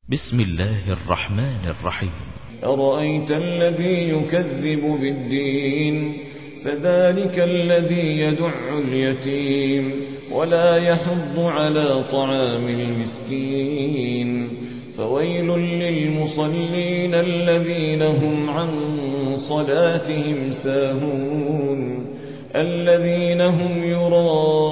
بسم الله الرحمن الرحيم. أرأيت الذي يكذب بالدين فذلك الذي يدع اليتيم ولا يحض على طعام المسكين فويل للمصلين الذين هم عن صلاتهم ساهون الذين هم يراءون